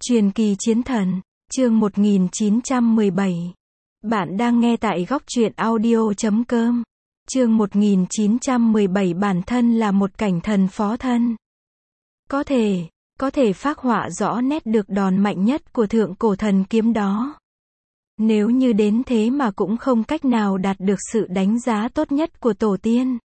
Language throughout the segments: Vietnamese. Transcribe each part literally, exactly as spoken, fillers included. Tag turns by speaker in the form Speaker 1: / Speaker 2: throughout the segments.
Speaker 1: Truyền kỳ chiến thần, chương một nghìn chín trăm mười bảy. Bạn đang nghe tại góc truyện audio chấm com. Chương một nghìn chín trăm mười bảy bản thân là một cảnh thần phó thân. Có thể, có thể phác họa rõ nét được đòn mạnh nhất của thượng cổ thần kiếm đó. Nếu như đến thế mà cũng không cách nào đạt được sự đánh giá tốt nhất của tổ tiên.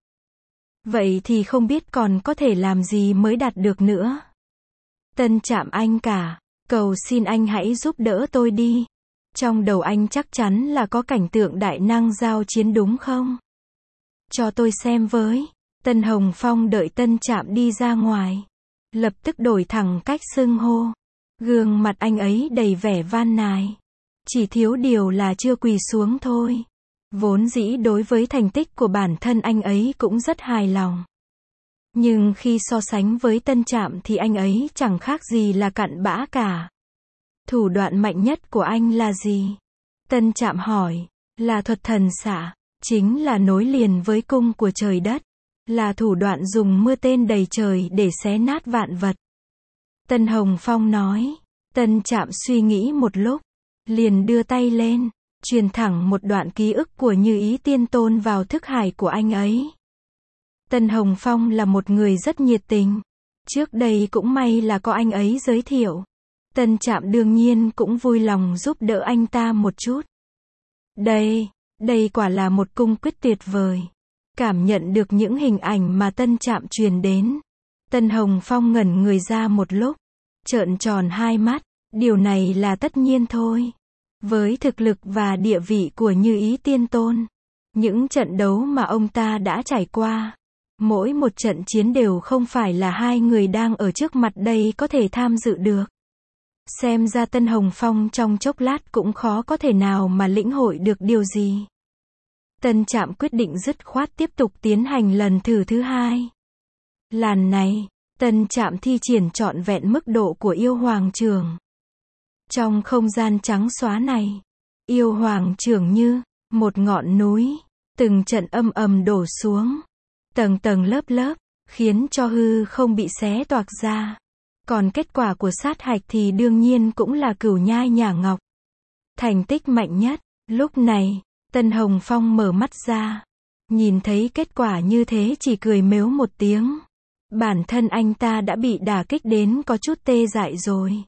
Speaker 1: Vậy thì không biết còn có thể làm gì mới đạt được nữa. Tân Trạm anh cả, cầu xin anh hãy giúp đỡ tôi đi. Trong đầu anh chắc chắn là có cảnh tượng đại năng giao chiến đúng không? Cho tôi xem với. Tân Hồng Phong đợi Tân Trạm đi ra ngoài. Lập tức đổi thẳng cách xưng hô. Gương mặt anh ấy đầy vẻ van nài. Chỉ thiếu điều là chưa quỳ xuống thôi. Vốn dĩ đối với thành tích của bản thân anh ấy cũng rất hài lòng. Nhưng khi so sánh với Tân Trạm thì anh ấy chẳng khác gì là cặn bã cả. Thủ đoạn mạnh nhất của anh là gì? Tân Trạm hỏi. Là thuật thần xạ, chính là nối liền với cung của trời đất. Là thủ đoạn dùng mưa tên đầy trời để xé nát vạn vật. Tân Hồng Phong nói. Tân Trạm suy nghĩ một lúc, liền đưa tay lên, truyền thẳng một đoạn ký ức của Như Ý Tiên Tôn vào thức hải của anh ấy. Tân Hồng Phong là một người rất nhiệt tình. Trước đây cũng may là có anh ấy giới thiệu. Tân Trạm đương nhiên cũng vui lòng giúp đỡ anh ta một chút. Đây, đây quả là một cung quyết tuyệt vời. Cảm nhận được những hình ảnh mà Tân Trạm truyền đến. Tân Hồng Phong ngẩn người ra một lúc, trợn tròn hai mắt. Điều này là tất nhiên thôi. Với thực lực và địa vị của Như Ý Tiên Tôn, những trận đấu mà ông ta đã trải qua, mỗi một trận chiến đều không phải là hai người đang ở trước mặt đây có thể tham dự được. Xem ra Tân Hồng Phong trong chốc lát cũng khó có thể nào mà lĩnh hội được điều gì. Tân Trạm quyết định dứt khoát tiếp tục tiến hành lần thử thứ hai. Lần này, Tân Trạm thi triển trọn vẹn mức độ của yêu hoàng trưởng. Trong không gian trắng xóa này, yêu hoàng trưởng như một ngọn núi, từng trận âm ầm đổ xuống, tầng tầng lớp lớp, khiến cho hư không bị xé toạc ra. Còn kết quả của sát hạch thì đương nhiên cũng là Cửu Nhai Nhả Ngọc. Thành tích mạnh nhất. Lúc này, Tân Hồng Phong mở mắt ra, nhìn thấy kết quả như thế chỉ cười mếu một tiếng. Bản thân anh ta đã bị đả kích đến có chút tê dại rồi.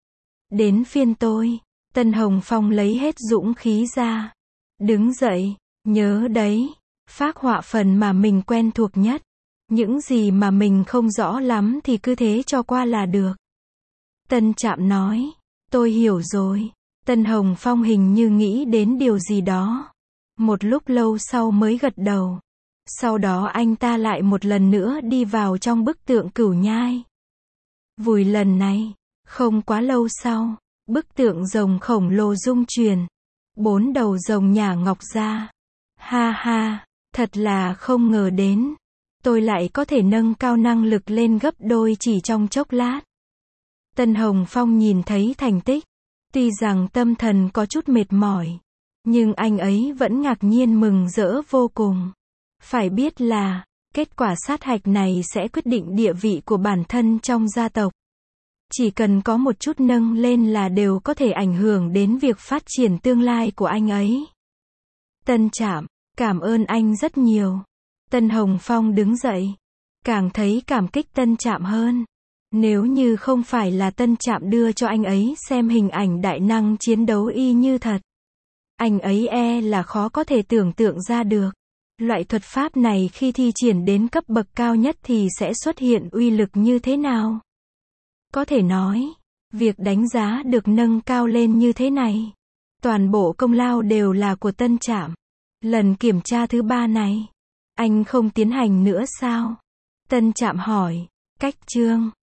Speaker 1: Đến phiên tôi. Tân Hồng Phong lấy hết dũng khí ra, đứng dậy, nhớ đấy, phác họa phần mà mình quen thuộc nhất. Những gì mà mình không rõ lắm thì cứ thế cho qua là được. Tân Trạm nói. Tôi hiểu rồi. Tân Hồng Phong hình như nghĩ đến điều gì đó. Một lúc lâu sau mới gật đầu. Sau đó anh ta lại một lần nữa đi vào trong bức tượng Cửu Nhai. Vùi lần này, không quá lâu sau, bức tượng rồng khổng lồ rung chuyển. Bốn đầu rồng nhả ngọc ra. Ha ha, thật là không ngờ đến. Tôi lại có thể nâng cao năng lực lên gấp đôi chỉ trong chốc lát. Tân Hồng Phong nhìn thấy thành tích. Tuy rằng tâm thần có chút mệt mỏi, nhưng anh ấy vẫn ngạc nhiên mừng rỡ vô cùng. Phải biết là, kết quả sát hạch này sẽ quyết định địa vị của bản thân trong gia tộc. Chỉ cần có một chút nâng lên là đều có thể ảnh hưởng đến việc phát triển tương lai của anh ấy. Tân Trạm, cảm ơn anh rất nhiều. Tân Hồng Phong đứng dậy, càng thấy cảm kích Tân Trạm hơn. Nếu như không phải là Tân Trạm đưa cho anh ấy xem hình ảnh đại năng chiến đấu y như thật, anh ấy e là khó có thể tưởng tượng ra được. Loại thuật pháp này khi thi triển đến cấp bậc cao nhất thì sẽ xuất hiện uy lực như thế nào? Có thể nói, việc đánh giá được nâng cao lên như thế này, toàn bộ công lao đều là của Tân Trạm. Lần kiểm tra thứ ba này, anh không tiến hành nữa sao? Tân Trạm hỏi. Cách chương